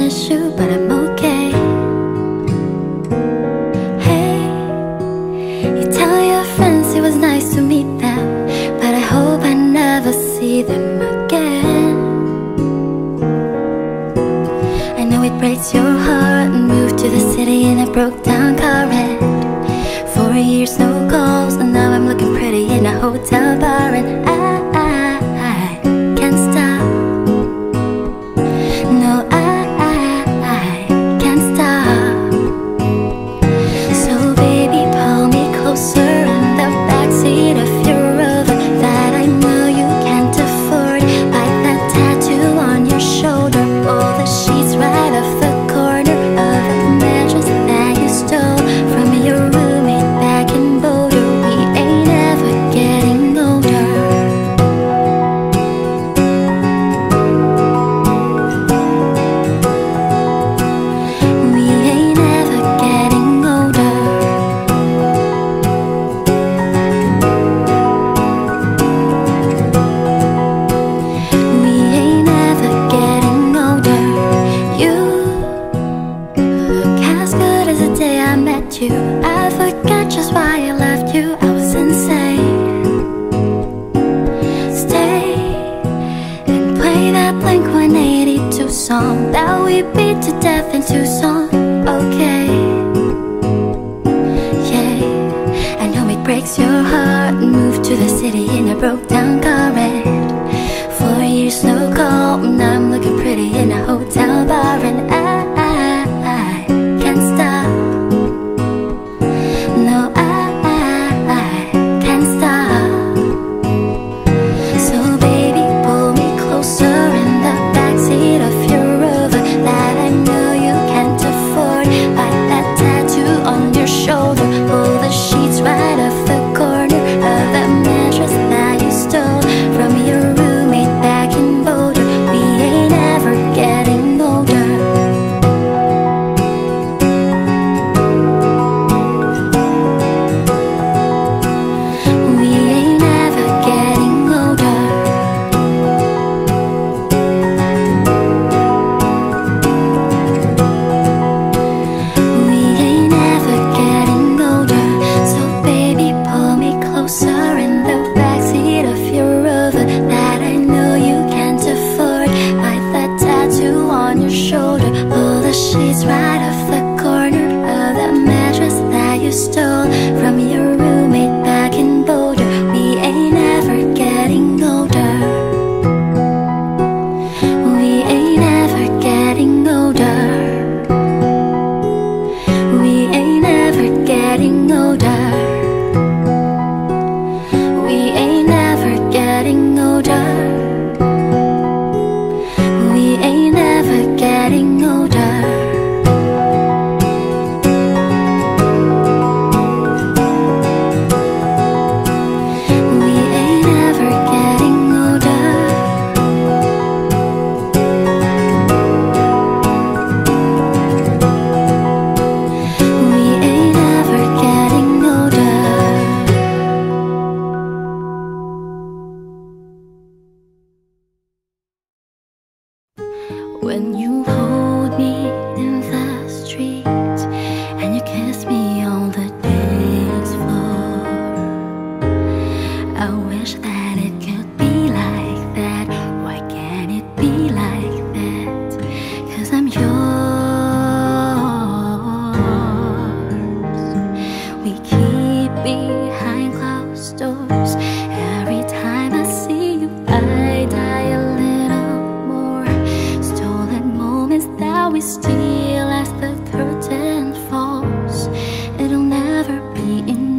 miss you, but I'm okay. Hey, you tell your friends it was nice to meet them, but I hope I never see them again. I know it breaks your heart and moved to the city in a broke down car rent. 4 years, no calls, and now I'm looking pretty in a hotel bar. And I can't stop. No, I can't stop. So baby, pull me closer in the backseat of your Rover that I know you can't afford. Bite that tattoo on your shoulder, pull the sheets right off the corner of a mattress that you stole from your roommate back in Boulder. We ain't ever getting older. We ain't ever getting older. We ain't ever getting older. You look as good as the day I met you. I forgot just why I left you. I was insane. Stay and play that Blink-182 song that we beat to death in Tucson. Okay, yeah, I know it breaks your heart and moved to the city in a broke down car rent. 4 years, no call, now I'm looking pretty in a hotel bar. And I can't stop. No, I can't stop. So baby, pull me closer in the backseat of your Rover that I know you can't afford. Bite that tattoo on your shoulder, pull the sheets right off the corner of that mattress that you stole from your roommate back in Boulder. We ain't ever getting older. We ain't ever getting older. We ain't ever getting older. So baby, pull me closer in the backseat of your Rover that I know you can't afford. Bite that tattoo on your shoulder, pull the sheets right off the corner of that mattress that you stole from your roommate back in Boulder. We ain't ever getting older. We ain't ever getting older. We ain't ever getting older. We ain't ever getting older. We ain't ever getting older. We ain't ever getting older. We ain't ever getting older. When you hold me in the street and you kiss me on the dance floor, I wish that it could be like that. Why can't it be like that? 'Cause I'm yours. We keep behind closed doors. Every time I see you, I die a little more. Stolen moments that we steal as the curtain falls. It'll never be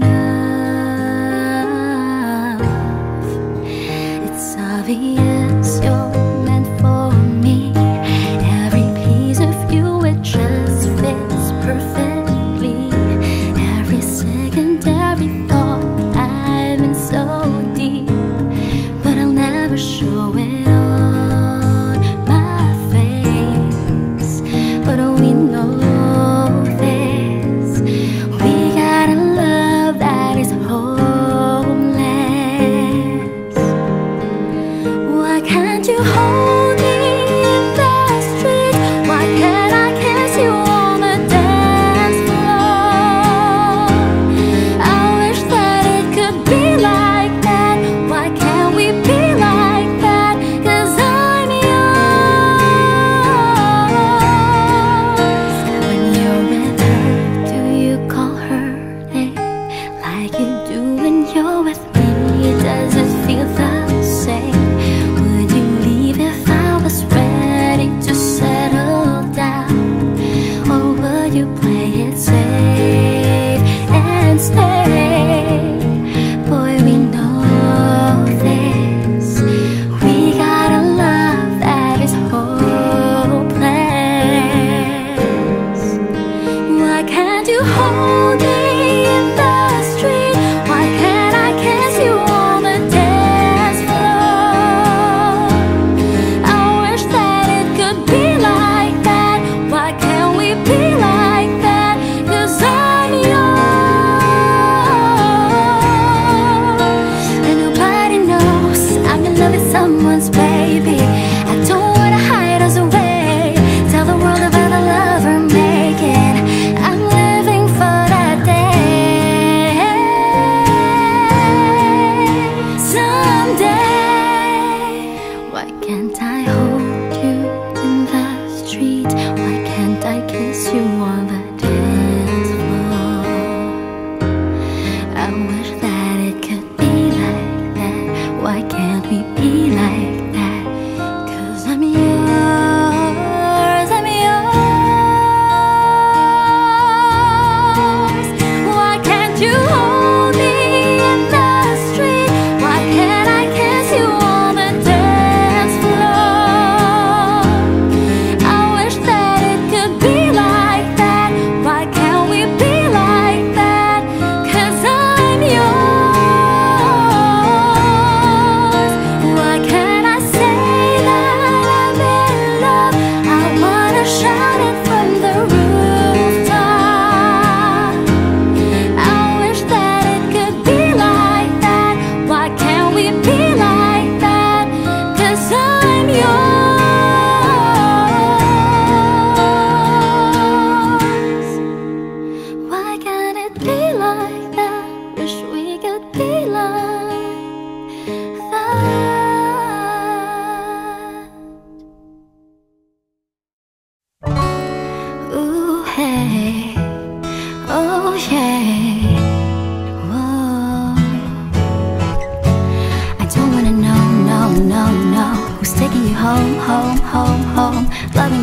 enough. It's obvious you're meant for me. Every piece of you, it just fits perfectly. Every second, every thought, I've been so deep, but I'll never show it on my face. But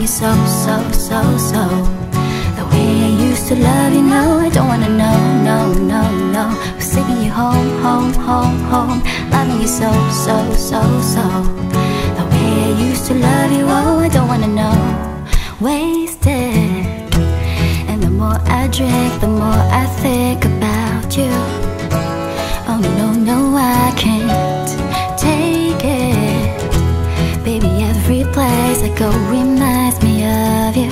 you so, so, so, so. The way I used to love you, no, I don't wanna know, no, no, no. Who's taking you home, home, home, home? Loving you so, so, so, so. The way I used to love you, oh, I don't wanna know. Wasted. And the more I drink, the more I think about you. Oh no, no, I can't take it. Baby, every place I go reminds me of you.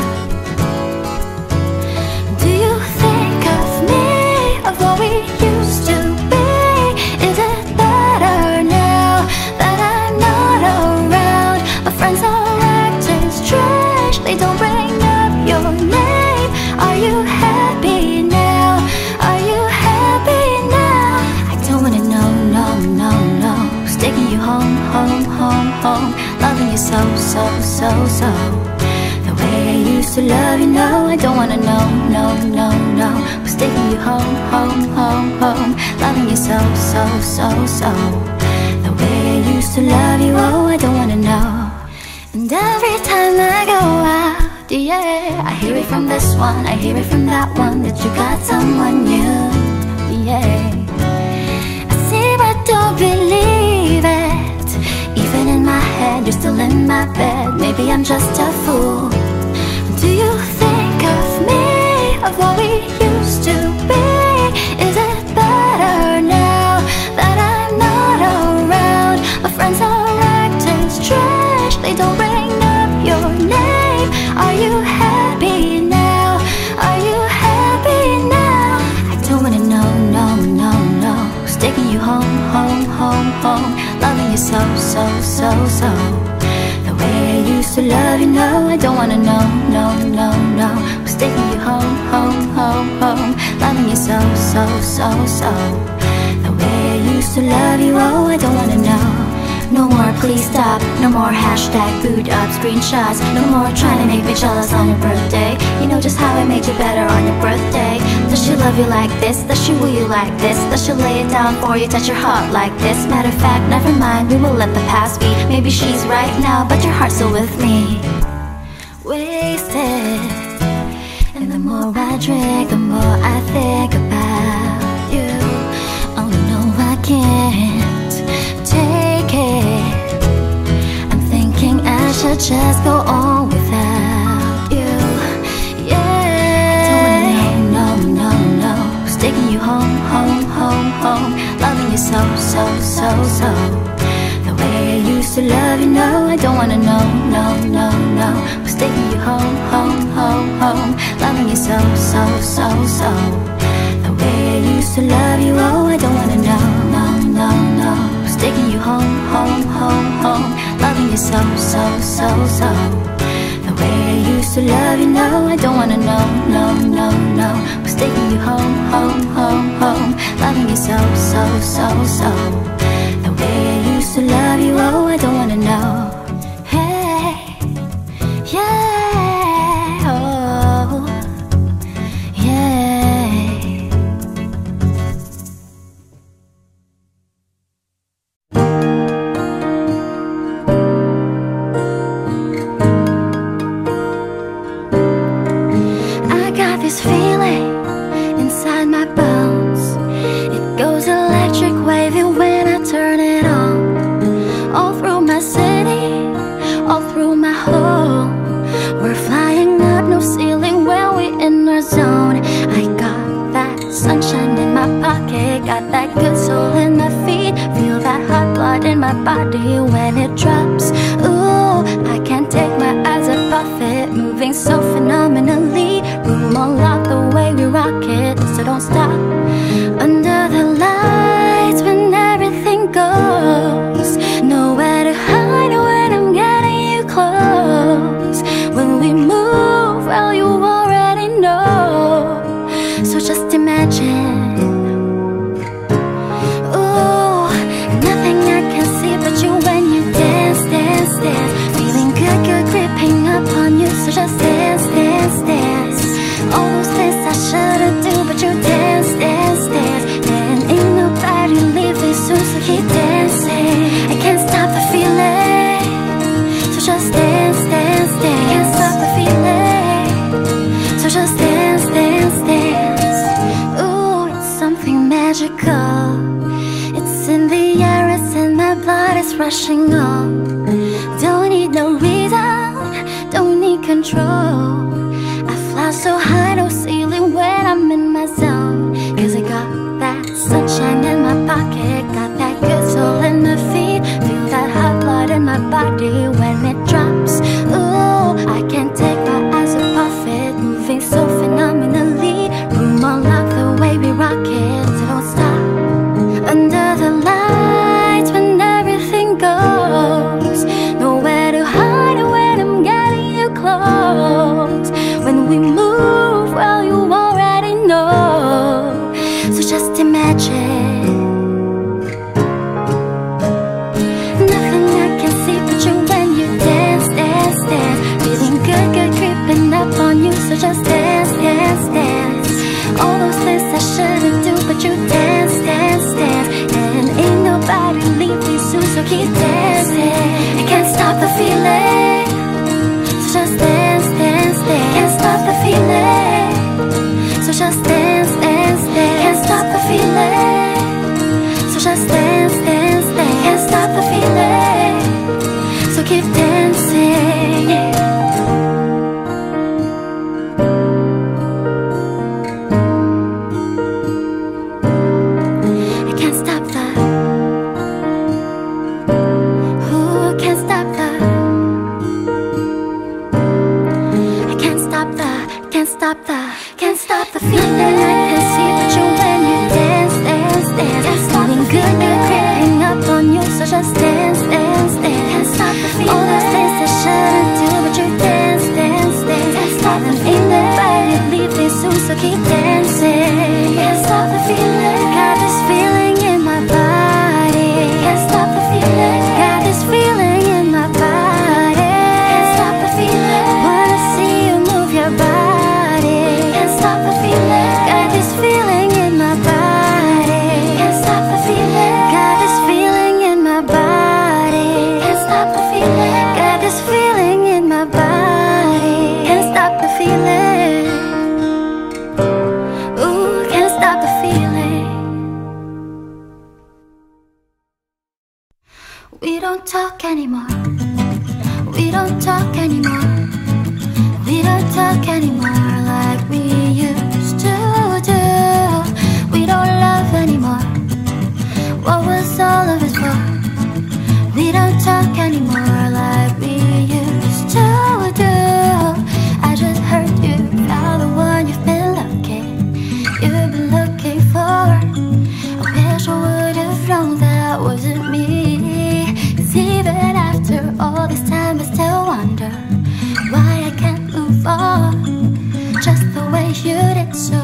Do you think of me, of what we used to be? Is it better now that I'm not around? My friends are acting strange, they don't bring up your name. Are you happy now? Are you happy now? I don't wanna know, no, no, no. Who's taking you home, home, home, home? Loving you so, so, so, so. The way I used to love you, no, I don't wanna know, no, no, no. Who's taking you home, home, home, home? Loving you so, so, so, so. The way I used to love you, oh, I don't wanna know. And every time I go out, yeah, I hear it from this one, I hear it from that one, that you got someone new, yeah. I see but don't believe it. Even in my head, you're still in my bed. Maybe I'm just a fool. Do you think of me, of what we used to be? Is it better now that I'm not around? My friends are acting strange, they don't bring up your name. Are you happy now? Are you happy now? I don't wanna know, no, no, no. Who's taking you home, home, home, home? Loving you so, so, so, so. The way I used to love you, no, I don't wanna know, no, no, no. Who's taking you home, home, home, home? Loving you so, so, so, so. The way I used to love you, oh, I don't wanna know. No more, please stop. No more hashtag boot up screenshots. No more trying to make me jealous on your birthday. You know just how I made you better on your birthday. Does she love you like this? Does she woo you like this? Does she lay it down for you, touch your heart like this? Matter of fact, never mind, we will let the past be. Maybe she's right now, but your heart's still with me. Wasted. And the more I drink, the more I think about you. Oh no, I can't take it. I'm thinking I should just go on without you. Yeah. Don't wanna know, no, no, no. Who's taking you home, home, home, home? Loving you so, so, so, so. The way I used to love you, no, I don't wanna know, no, no, no. Who's taking you home, home, home, home? Loving you so, so, so, so. The way I used to love you, oh, I don't wanna know, no, no, no. Who's taking you home, home, home, home? Loving you so, so, so, so. The way I used to love you, no, I don't wanna know, no, no, no. Who's taking you home, home, home, home? Loving you so, so, so, so. The way I used to love you, oh, I don't wanna know. Hey, yeah, oh, yeah. I got this feeling inside my bones. It goes electric wavy when I turn it on. All through my city, all through my home. We're flying up, no ceiling when we in our zone. I got that sunshine in my pocket, got that good soul in my feet. Feel that hot blood in my body when it drops. Ooh, I can't take my eyes off it, moving so phenomenally. Room on lock, the way we rock it, so don't stop. Under the lights when everything goes, nowhere to hide when I'm getting you close. When we move, well, you already know. So just imagine. Ooh, nothing I can see but you when you dance, dance, dance. Feeling good, good, creeping up on you. So just dance, dance, dance. All those things I shouldn't do, but you dance, dance, dance. And ain't nobody leaving soon, so keep dancing. I can't stop the feeling. So just dance, dance, dance. I can't stop the rushing on. Don't need no reason, don't need control. I fly so high, no ceiling when I'm in my zone. Cause I got that sunshine in my pocket, got that good soul in my feet. Feel that hot blood in my body when it drops. Ooh, I can't take my eyes off it, moving so phenomenally. Room on lock, the way we rock it, don't stop. Under the lights when everything goes, nowhere to hide when I'm getting you close. When we move, well, you already know. So just imagine. Nothing I can see but you when you dance, dance, dance. Feeling good, good creeping up on you. So just dance, dance, dance. All those things I shouldn't do, but you dance, dance, dance. And ain't nobody leave me soon, so keep dancing. I can't stop the feeling. So just dance, dance, dance. Can't stop the feeling. So just dance, dance, dance. Can't stop the feeling. So just dance, dance, dance. Can't stop the feeling. So keep dancing, yeah. Can't stop the feeling I can see but you when you dance, dance, dance. Feeling good, you're creeping up on you, so just dance, dance, dance. Can't stop the feeling. All those things I shouldn't do, but you dance, dance, dance. Can't stop the feeling. Nobody leave me soon, so keep dancing. Can't stop the feeling. Got this feeling in my body. Can't stop the feeling. Got this feeling in my body. Can't stop the feeling. Wanna see you move your body. Got this feeling in my body. Can't stop the feeling. Got this feeling in my body. Can't stop the feeling. Got this feeling in my body. Can't stop the feeling. Ooh, can't stop the feeling. We don't talk anymore. We don't talk anymore. We don't talk anymore like we used to do. We don't love anymore. What was all of it for? We don't talk anymore like we used to do. I just heard you found the one you've been looking for. I wish I would have known that wasn't me. 'Cause even after all this time I still wonder why I can't move on just the way you did so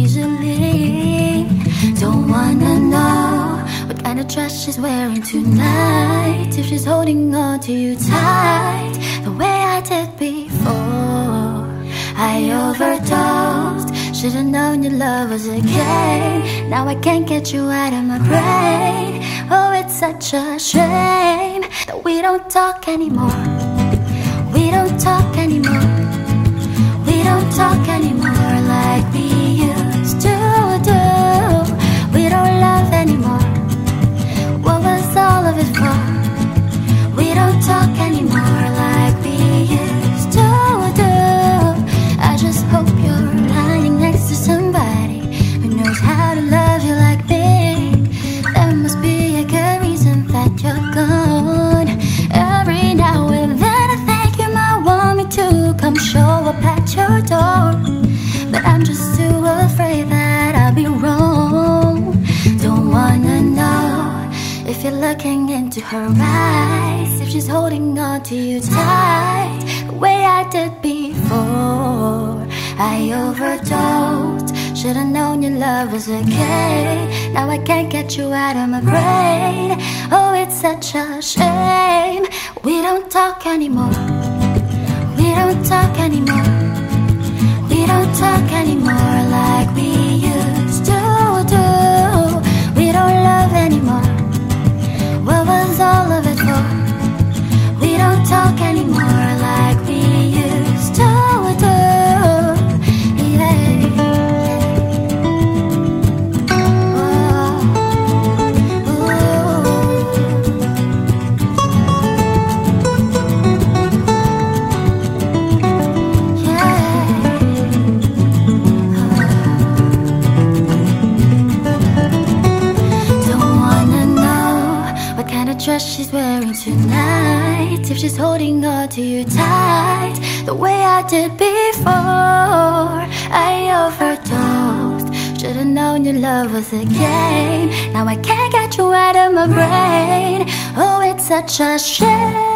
easily. Don't wanna know what kind of dress she's wearing tonight, if she's holding on to you tight the way I did before. I overdosed, should've known your love was a game. Now I can't get you out of my brain. Oh, it's such a shame that we don't talk anymore. We don't talk anymore. We don't talk anymore like we used to do. We don't love anymore. What was all of it for? We don't talk anymore like we used to do. I just hope you're lying next to somebody who knows how to love you like me. There must be a good reason that you're gone. Every now and then I think you might want me to come show up at your door, but I'm just too afraid that I'll be wrong. Don't wanna know if you're looking into her eyes, if she's holding on to you tight the way I did before. I overdosed, should've known your love was a game. Now I can't get you out of my brain. Oh, it's such a shame. We don't talk anymore. We don't talk anymore. We don't talk anymore like we used to do. We don't love anymore. What was all of it for? We don't talk anymore like we used to do. Yeah. Oh. Ooh. dress she's wearing tonight, if she's holding on to you tight the way I did before. I overdosed, should've known your love was a game. Now I can't get you out of my brain. Oh, it's such a shame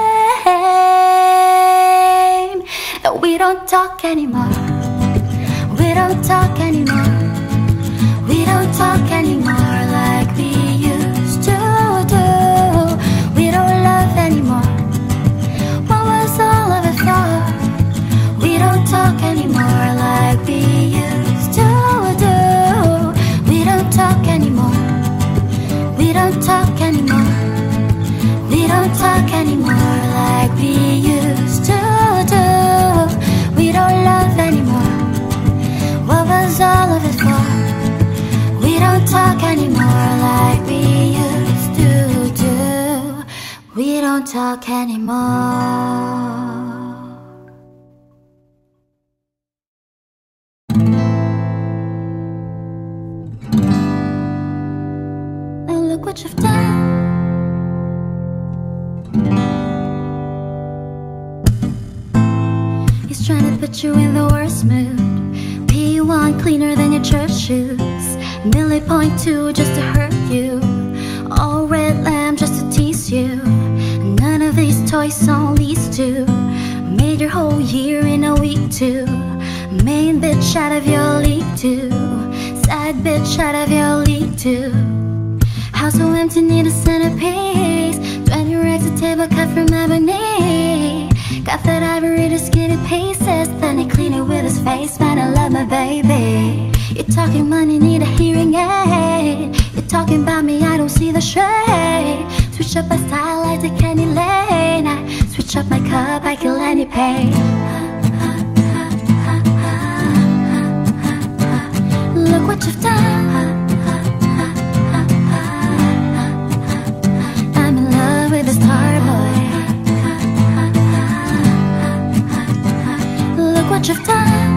that we don't talk anymore. We don't talk anymore. We don't talk anymore like we used to do. We don't love anymore. What was all of it for? We don't talk anymore like we used to do. We don't talk anymore. We don't talk anymore. We don't talk anymore like we used to do. We don't love anymore. What was all of it for? We don't talk anymore like we used to do. We don't talk anymore. Now look what you've done. He's trying to put you in the worst mood. P1 cleaner than your church shoes. Millie .2 just to hurt you. All red lamb just to tease you. None of these toys on lease to. Made your whole year in a week too. Main bitch out of your league too. Side bitch out of your league too. House so empty, need a centerpiece. 20 racks of table cut from ebony. Got that ivory to skin in pieces. Then he clean it with his face. Man, I love my baby. You're talking money, need a hearing aid. You're talking about me, I don't see the shade. Switch up my style like the Kenny Lane. I switch up my cup, I kill any pain. Look what you've done. I'm in love with this tar boy. Look what you've done.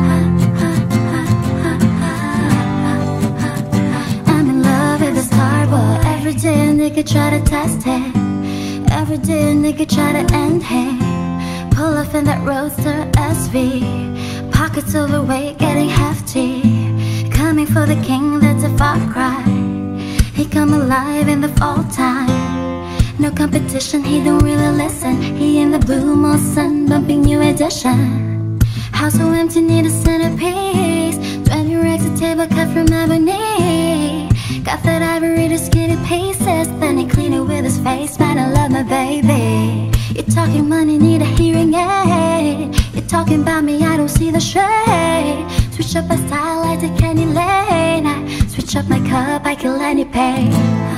I'm in love with this tar boy. Every day a nigga try to test him. Every day a nigga try to end him. Pull off in that Roadster SV. Pockets overweight, getting hefty. Coming for the king, that's a far cry. He come alive in the fall time. No competition, he don't really listen. He in the blue moon sun, bumping new edition. House so empty, need a centerpiece. 20 racks of table cut from ebony. Got that ivory to skin in pieces. Then he clean it with his face. Man, I love my baby. You're talking money, need a hearing aid. You're talking about me, I don't see the shade. Switch up my style like the Kenny Lane. I switch up my cup, I kill any pain.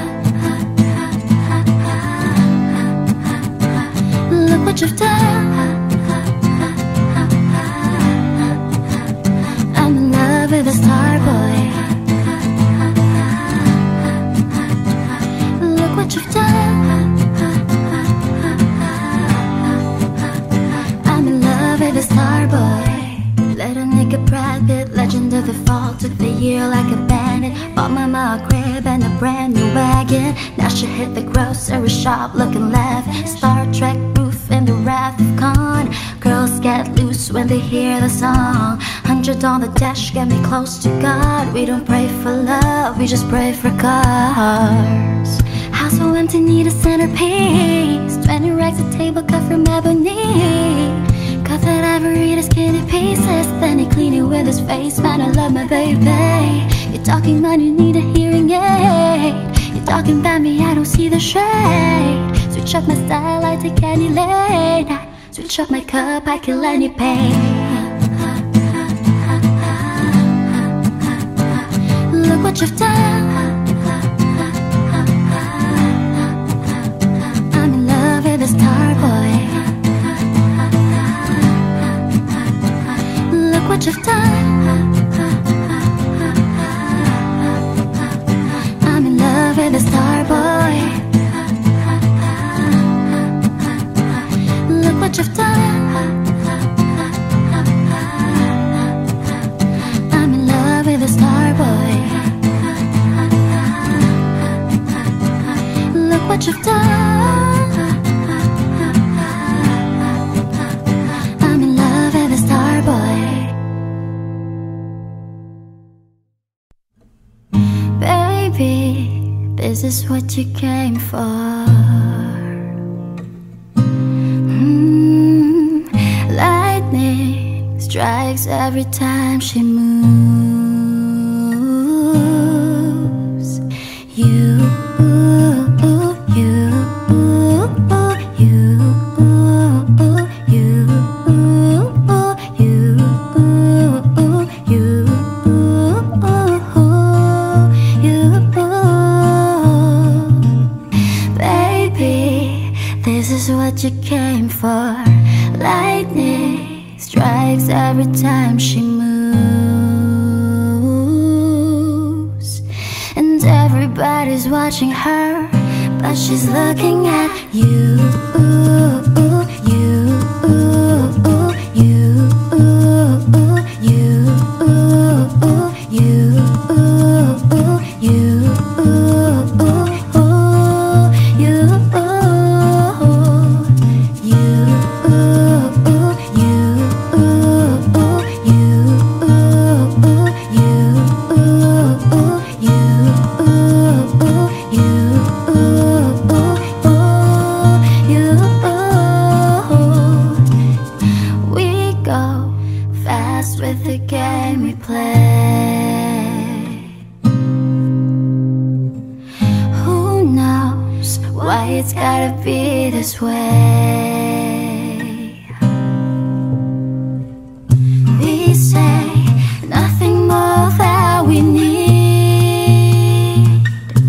Look what you've done. I'm in love with a star boy. Look what you've done. I'm in love with a star boy. Let a nigga Brad Pitt, legend of the fall. Took the year like a bandit. Bought mama a crib and a brand new wagon. Now she hit the grocery shop looking left. Star Trek roof and the Wrath of Khan. Girls get loose when they hear the song. 100 on the dash, get me close to God. We don't pray for love, we just pray for cars. House so empty, need a centerpiece. 20 racks of table cut from ebony. Cut that ivory to skinny pieces. Then he clean it with his face. Man, I love my baby. You're talking money, need a hearing aid. You're talking about me, I don't see the shade. Switch up my style, I take any lane. I switch up my cup, I kill any pain. Look what you've done. I'm in love with a star boy. Look what you've done. I'm in love with a star boy. Look what you've done. I'm in love with a star boy. Look what you've done. this is what you came for. Lightning strikes every time she moves. You, this is what you came for. Lightning strikes every time she moves, and everybody's watching her, but she's looking at you. With the game we play, who knows why it's gotta be this way? We say nothing more that we need,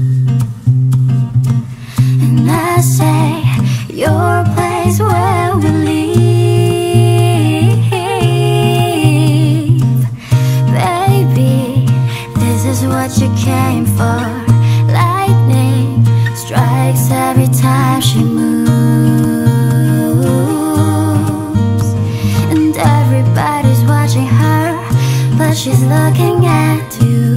and I say your place where we leave. What you came for. Lightning strikes every time she moves, and everybody's watching her, but she's looking at you.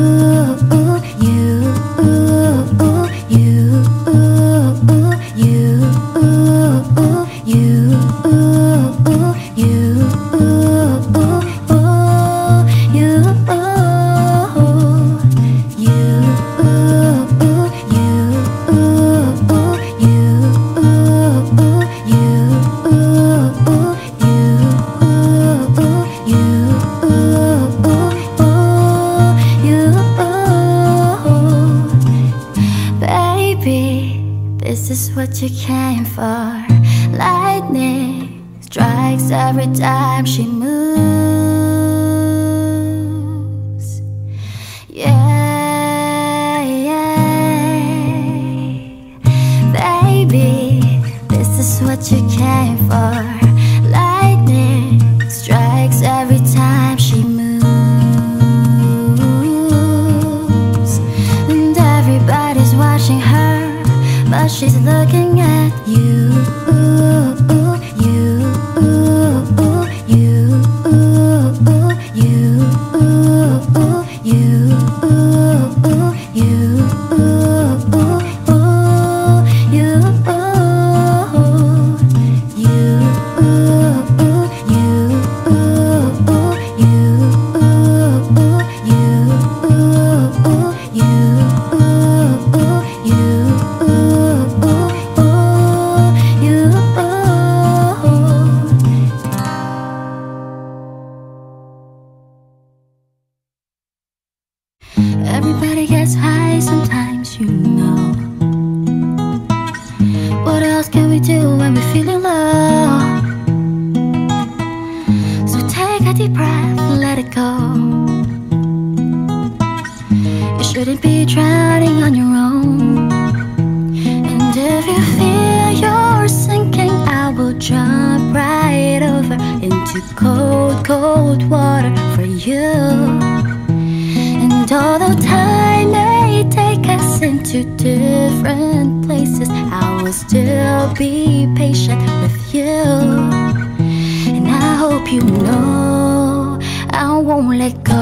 This is what you came for. Lightning strikes every time she moves. Yeah, yeah. Baby, this is what you came for. Lightning strikes every time she moves, and everybody's watching her, but she's looking at you. Everybody gets high sometimes, you know. What else can we do when we're feeling low? So take a deep breath and let it go. You shouldn't be drowning on your own. And if you feel you're sinking, I will jump right over into cold, cold water for you. And although time may take us into different places, I will still be patient with you. And I hope you know I won't let go.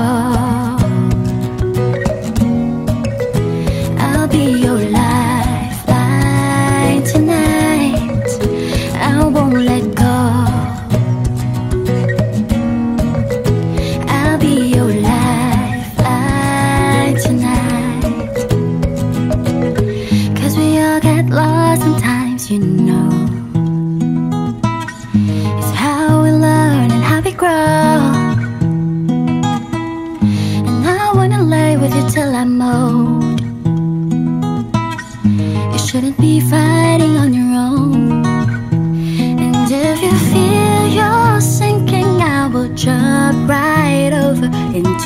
I'll be your lifeline tonight. I won't let go. I'll be your lifeline tonight.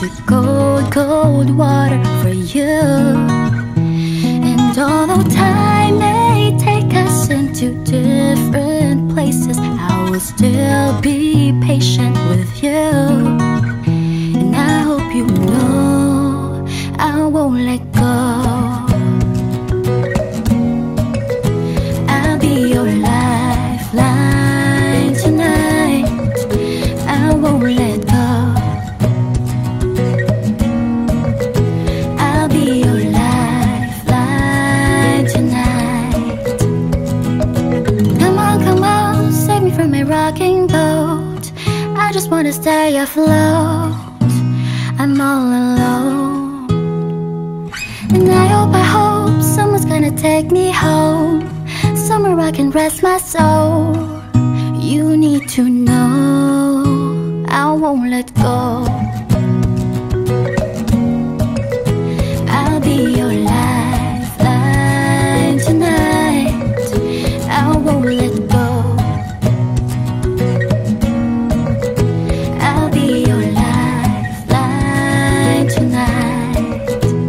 with cold, cold water for you. And although time may take us into different places, I will still be patient with you. And I hope you know I won't let go. I'll be your lifeline tonight. I won't let go. I'll be your lifeline tonight. Come on, save me from a rocking boat. I just wanna stay afloat. I'm all alone, and I hope someone's gonna take me home, somewhere I can rest my soul. You need to know I won't let go. I'll be your lifeline tonight. I won't let go. I'll be your lifeline tonight.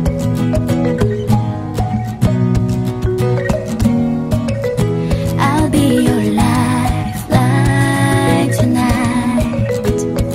I'll be your lifeline tonight.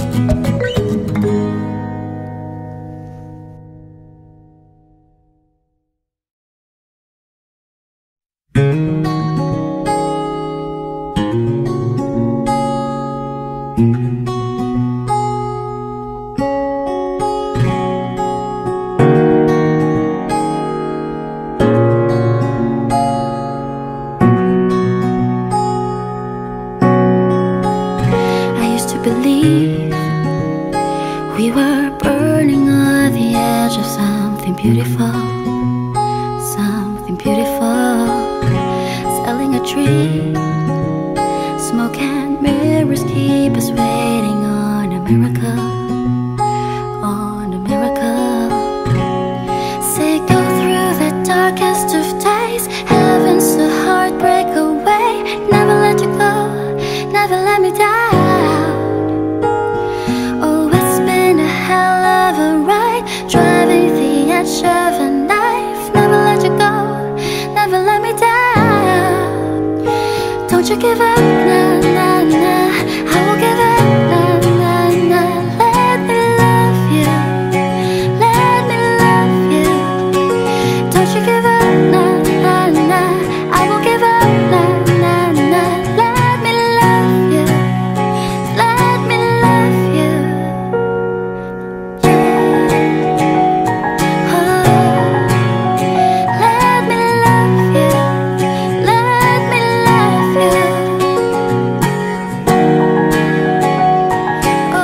I used to believe we were burning on the edge of something beautiful, something beautiful. Selling a tree, smoke and mirrors keep us waiting on a miracle, on a miracle. Say go through the darkest of days, heaven's a heartbreak away. Never let you go, never let me down. Oh, it's been a hell of a ride, driving the edge of a knife. Never let you go, never let me down. Don't you give up, nah, nah, nah. I won't give up, nah, nah, nah. Let me love you, let me love you. Don't you give up, nah, nah, nah. I won't give up, nah, nah, nah. Let me love you, let me love you. Yeah. Oh, let me love you, let me love you. Oh,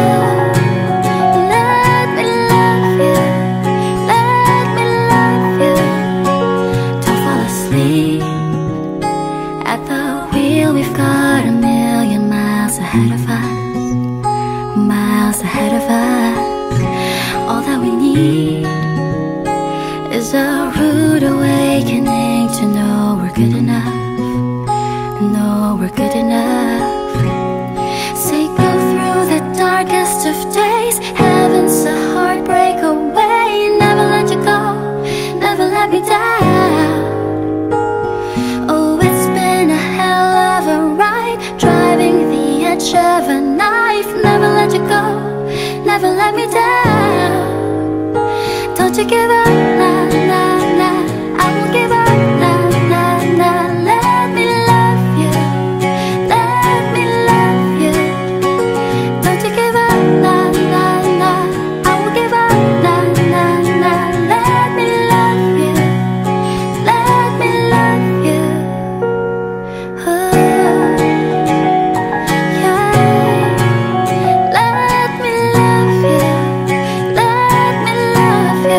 let me love you, let me love you. Don't fall asleep at the wheel. We've got a million miles ahead of us, miles ahead of us. All that we need is a rude awakening to know we're good enough, know we're good enough. Say go through the darkest of days, heaven's a heartbreak away. Never let you go, never let me down. Oh, it's been a hell of a ride, driving the edge of a knife. Never let you go, never let me down. Don't you give up, nah, nah, nah. I won't give up, nah, nah, nah. Let me love you, let me love you. Don't you give up, nah, nah, nah. I won't give up, nah, nah, nah. Let me love you, let me love you. Oh, yeah. Let me love you, let me love you.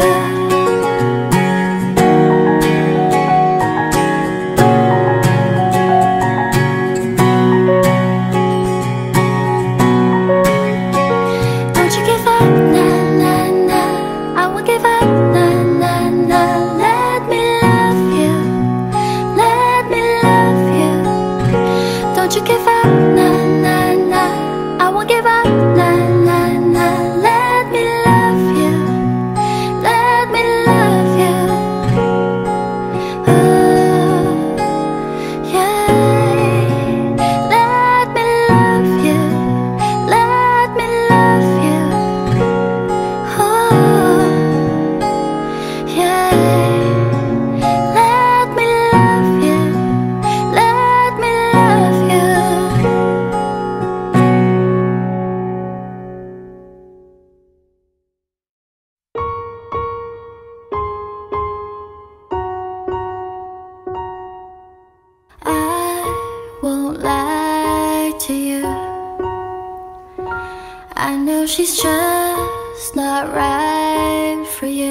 Don't you give up, nah, nah, nah. I won't give up, nah, nah, nah. Let me love you, let me love you. Don't you give up, nah, nah, nah. I won't give up, nah, nah, nah. Let me love know she's just not right for you.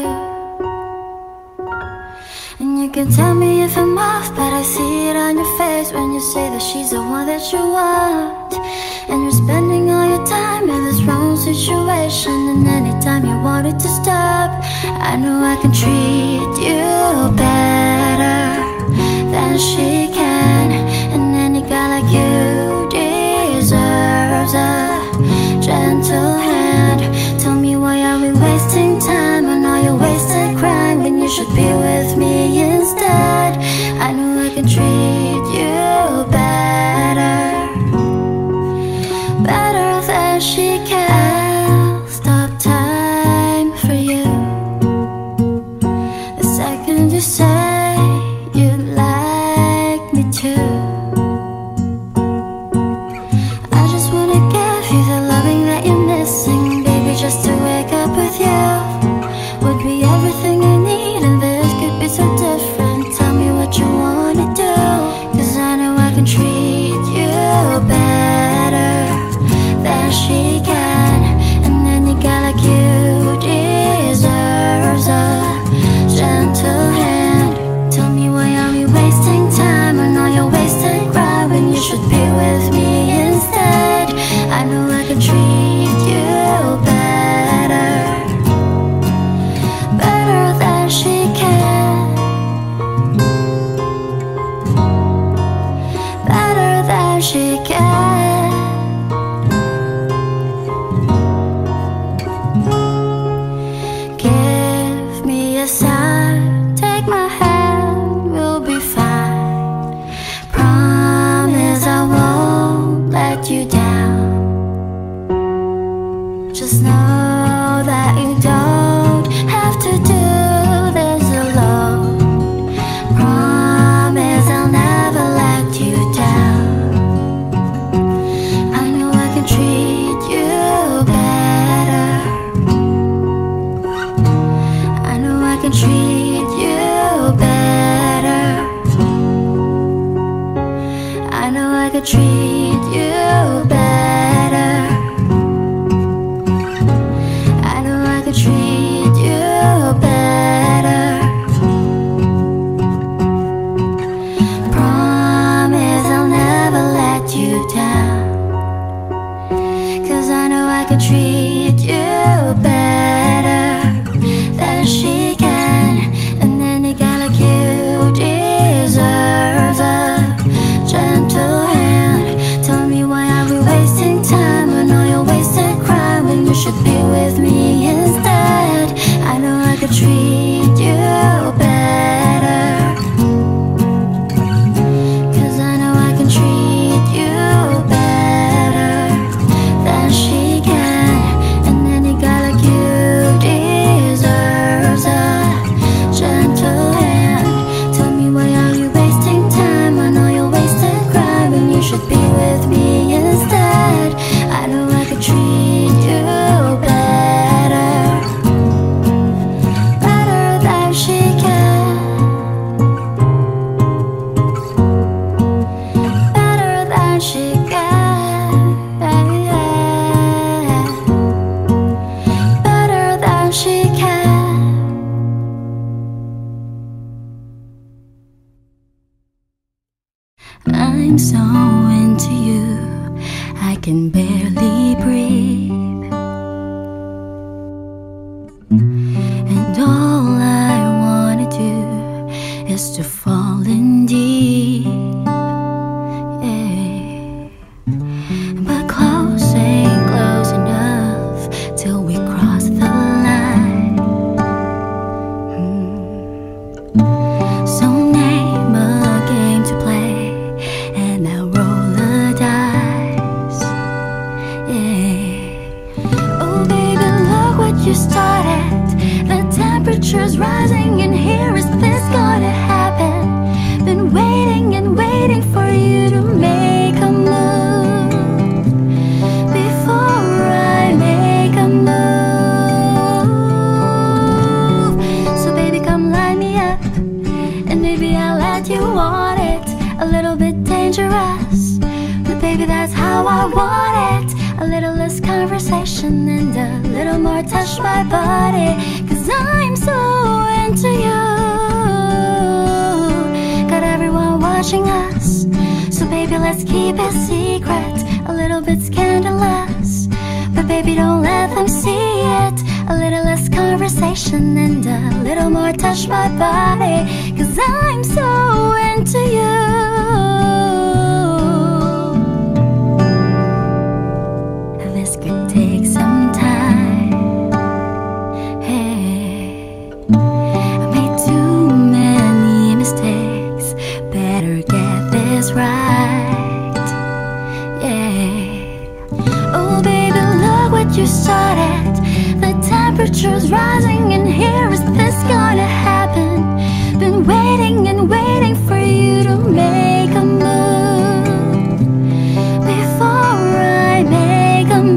And you can tell me if I'm off, but I see it on your face when you say that she's the one that you want. And you're spending all your time in this wrong situation, and anytime you want it to stop, I know I can treat you better than she can. And any guy like you deserves a gentle hand. Tell me, why are we wasting time on all your wasted crime when you should be with me instead? I know I can treat you better, better than she can. Stop time for you the second you say you'd like me to. I just wanna give you the loving that you're missing, baby. Just to wake up with you would be everything I need, and this could be so different. Tell me what you wanna do, 'cause I know I can treat you better than she can. And any guy like you deserves a gentle hand. Tell me, why are we wasting time on all your wasted crime when you should be with me instead? I know I can treat you better, better than she can, better than she can. Give me a sign, take my hand, we'll be fine. Promise I won't let you down. Just know that you don't have to do this alone. Promise I'll never let you down. I know I can treat you better. I know I can treat you better. I know I can treat you better. I know I can treat you better. Promise I'll never let you down, 'cause I know I can treat you better than she can. And any guy like you deserves a gentle hand. Tell me, why are we wasting time on all your wasted crime when you should be with me instead? I know I could treat you better, 'cause I know I can treat you better than she can. And any guy like you deserves a gentle hand. Tell me, why are you wasting time on all your wasted crime when you should be with me instead? I know I could treat you better, better than she can, better than she can, better than she can. I'm so into you, I can barely breathe. And all I wanna do is to fall in deep, yeah. But close ain't close enough till we cross the line. So name a game to play, and I'll roll the dice, yeah. Oh baby, look what you started. The temperature's rising in here, is this gonna happen? Been waiting and waiting for you to make a move before I make a move. So baby, come line me up, and maybe I'll let you want it. A little bit dangerous, but baby, that's how I want it. A little less conversation conversation and a little more touch my body, 'cause I'm so into you. Got everyone watching us, so baby let's keep it secret, a little bit scandalous, but baby don't let them see it. A little less conversation and a little more touch my body, 'cause I'm so into you. This could take some time. Hey, I made too many mistakes, better get this right. Yeah. Oh baby, look what you started. The temperature's rising and here, is this gonna happen? Been waiting and waiting for you to make a move before I make a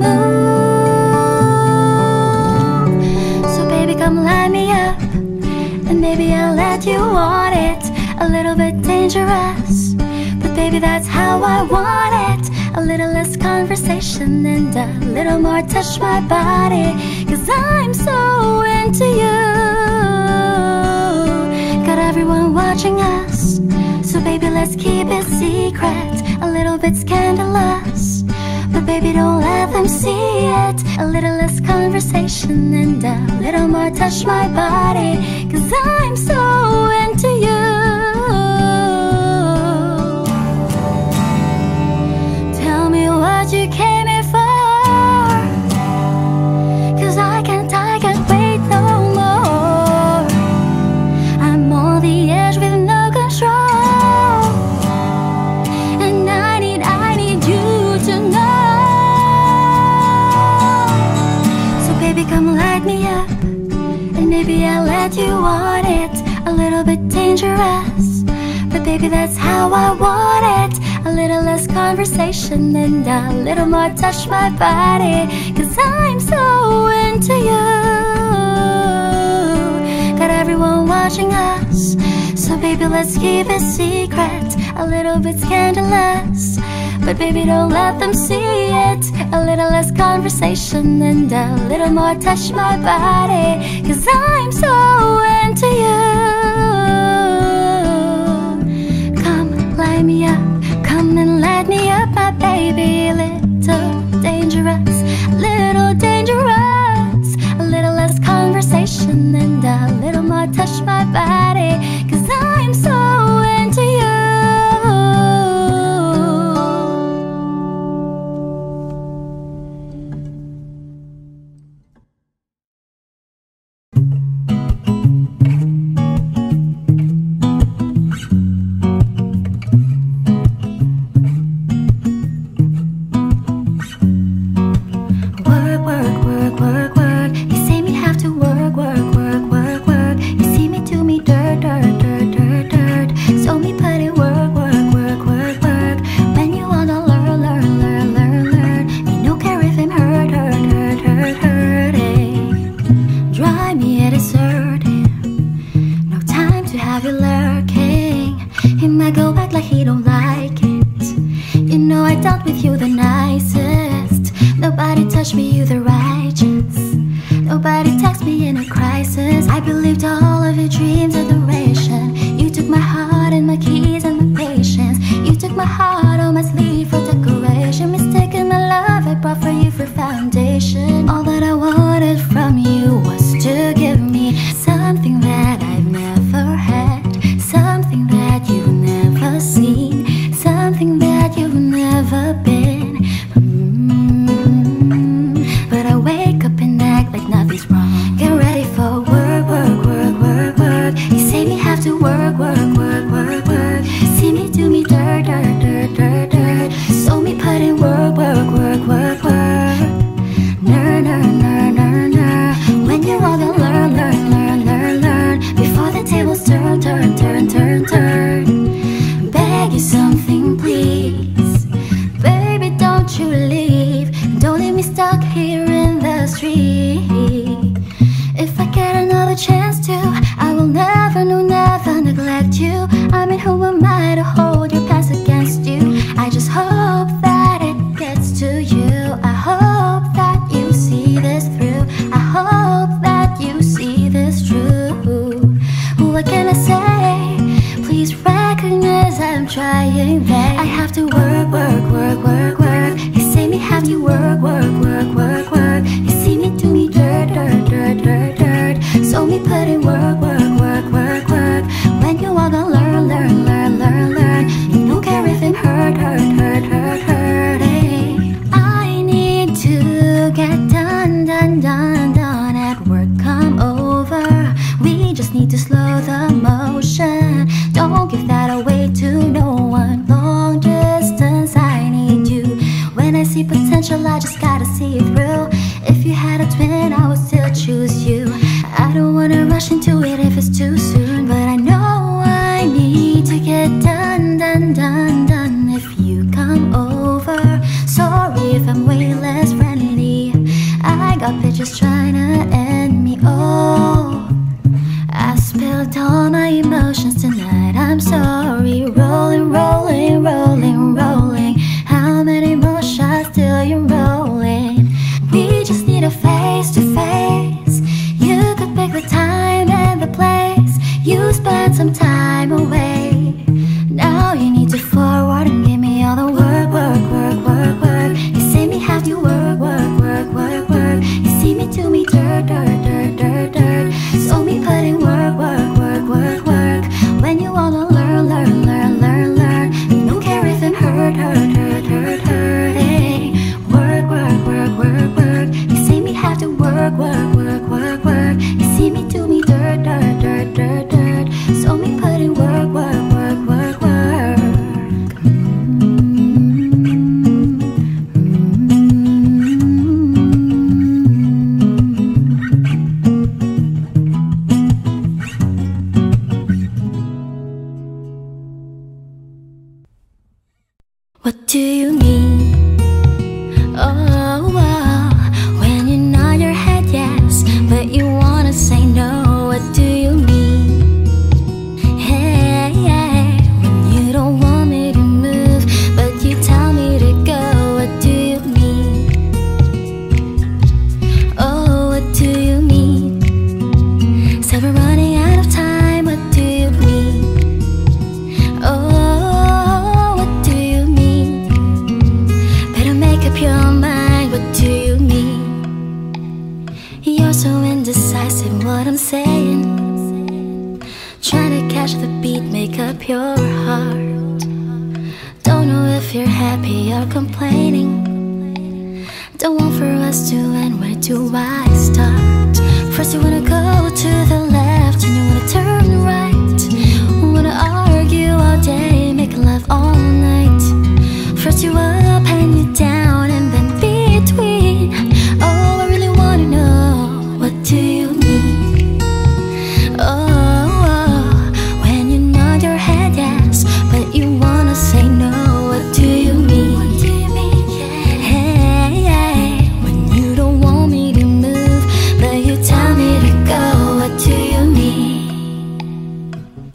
move. So baby come light me up, and maybe I'll let you want it. A little bit dangerous, but baby that's how I want it. A little less conversation and a little more touch my body, 'cause I'm so into you. Got everyone watching us, so baby let's keep it secret, a little bit scandalous, but baby don't let them see it. A little less conversation and a little more touch my body, 'cause I'm so into you. Tell me what you came here for, 'cause I can't wait no more. I'm on the edge with no control, and I need you to know. So baby come light me up, and maybe I'll let you want it. A little bit dangerous, but baby that's how I want it. A little less conversation and a little more touch my body, 'cause I'm so into you. Got everyone watching us, so baby let's keep it secret, a little bit scandalous, but baby don't let them see it. A little less conversation and a little more touch my body, 'cause I'm so into you. Come light me up, come and light me up, my baby. Little dangerous, little dangerous. A little less conversation and a little more touch my body, 'cause I'm so into you. I just hope that it gets to you. I hope that you you had a twin, I would still choose you. I don't wanna rush into it if it's too soon, but I know I need to get done, done, done, done if you come over. Sorry if I'm way less friendly. I got bitches trying to end me. Oh, I spilled all my emotions tonight, I'm sorry. Rolling, rolling, rolling, rolling. How many more shots till you're rolling? We just need a face-to-face. You could pick the time and the place. You spent some time away. Now you need to forward and give me all the work, work, work, work, work. You see me have to work, work, work, work, work. You see me do me dirt, dirt, dirt, dirt, dirt. So me putting work, work, work, work, work. When you wanna learn, learn, learn, learn, learn. Don't care if I'm hurt, hurt, hurt, hurt, hurt. Hey, work, work, work, work, work. You see me have to work, work, work, work, work. You see me do me dirt, dirt, dirt, dirt, dirt. So me putting work, work, work, work, work. What do you mean? Oh, oh, when you nod your head yes, but you wanna say no. What do you mean? Hey, hey, when you don't want me to move, but you tell me to go. What do you mean? Oh, what do you mean? So we're running out of time. What do you mean? Oh, your mind, what do you mean? You're so indecisive what I'm saying. Trying to catch the beat, make up your heart. Don't know if you're happy or complaining. Don't want for us to end, where do I start? First you wanna go to the left and you wanna turn right. Wanna argue all day, make love all night. First you up and you down and then between. Oh, I really wanna know, what do you mean? Oh, oh, when you nod your head yes, but you wanna say no. What do you mean? What do you mean? Hey, hey, when you don't want me to move, but you tell me to go. What do you mean?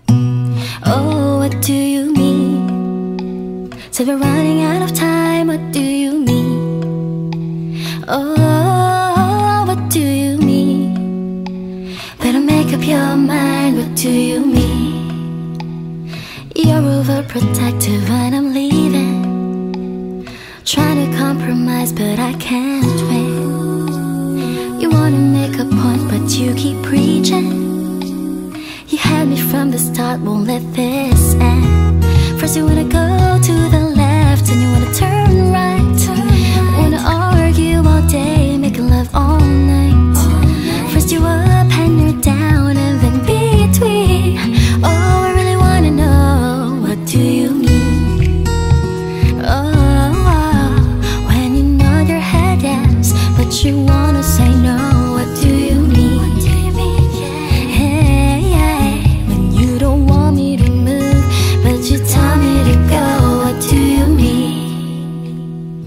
Oh, what do you mean? So we're running out of time, what do you mean? Oh, what do you mean? Better make up your mind, what do you mean? You're overprotective when I'm leaving. Trying to compromise but I can't win. You wanna make a point but you keep preaching. You had me from the start, won't let this end. First you wanna go to the left and you wanna turn right. Wanna argue all day, make love all night. First you up and you're down and then between. Oh, I really wanna know, what do you mean? Oh, oh, when you nod your head yes, but you wanna say no. What do you mean? What do you mean? Hey, hey, when you don't want me to move, but you tell me to go. What do you mean?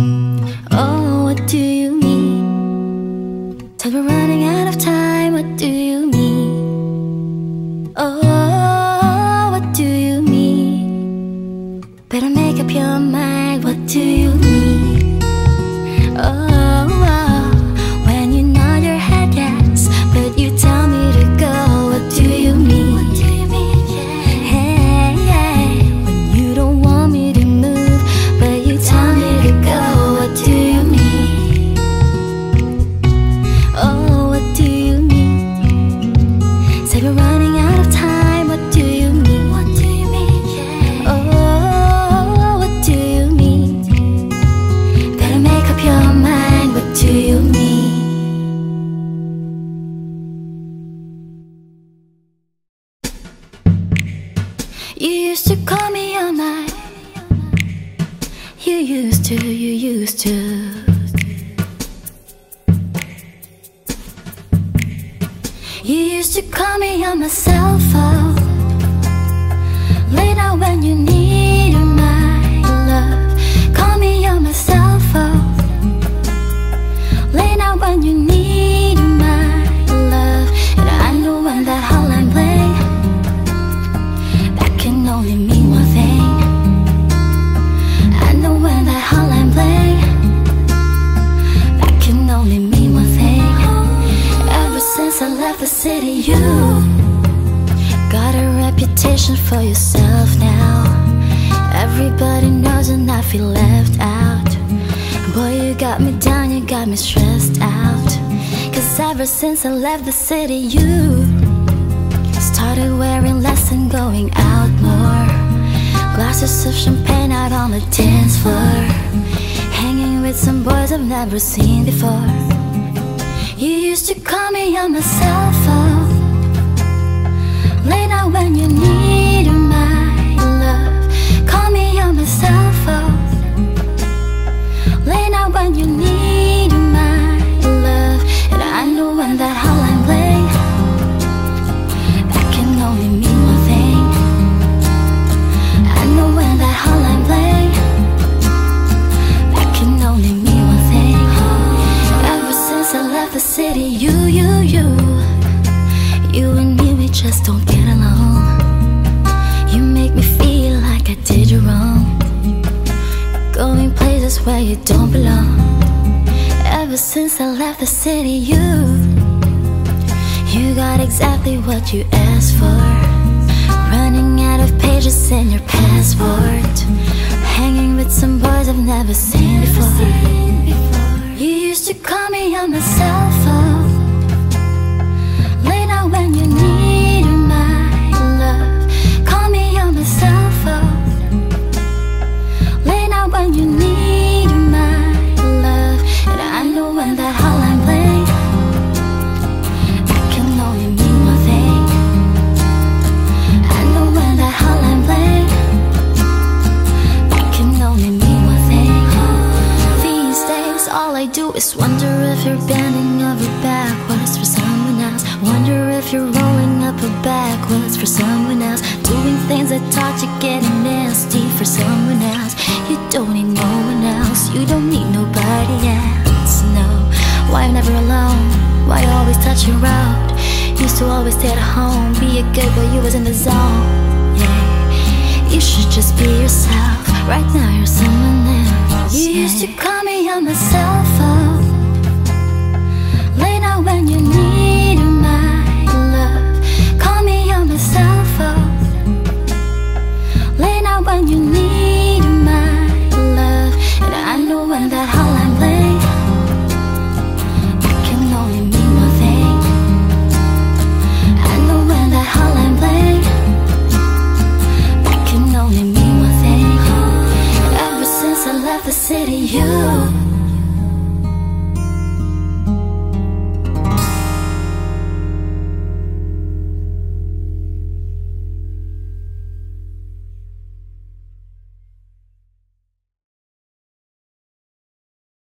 Oh, what do you mean? So we're running out of time. What do you mean? Oh, what do you mean? Better make up your mind. What do you mean? Oh, oh, when you nod your head yes, but you tell me to go. What do you mean? What do you mean? Hey, hey, when you don't want me to move, but you tell me to go. What do you mean? Oh, what do you mean? Say we're running out of time. What do you mean? What do you mean? Oh, what do you mean? Better make up your mind. What do you mean? You used to call me on my. You used to. You used to call me on my cell phone, late out when you needed my love. Call me on my cell phone, late out when you needed my love. And I know when that hotline bling, that can only mean one thing. I know when that hotline bling, that can only mean one thing. Ever since I left the city, you got a reputation for yourself now. Everybody knows and I feel left out. Boy, you got me down, you got me stressed out. Cause ever since I left the city, you started wearing less and going out more. Glasses of champagne out on the dance floor, hanging with some boys I've never seen before. You used to call me on my cell phone, late out when you needed my love. Call me on my cell phone, late out when you needed my love. And I know when that hotline bling, that can only mean one thing. I know when that hotline bling, that can only mean one thing. Ever since I left the city, you and me, we just don't get along. You make me feel like I did you wrong, going places where you don't belong. Ever since I left the city, you got exactly what you asked for. Running out of pages in your passport, hanging with some boys I've never seen before. You used to call me on my cell phone, late out when you needed my love. Call me on my cell phone, late out when you needed my love. And I know when that hotline bling, that can only mean one thing. I know when that hotline bling, that can only mean one thing. These days all I do is wonder if you're bending over backwards for someone else. Wonder if you're rolling up a backwards for someone else, doing things that taught you getting nasty for someone else. You don't need no one else, you don't need nobody else, no. Why I'm never alone, why you always touch your road. Used to always stay at home, be a good boy, you was in the zone. Yeah, you should just be yourself. Right now you're someone else. You used to call me on my cell phone,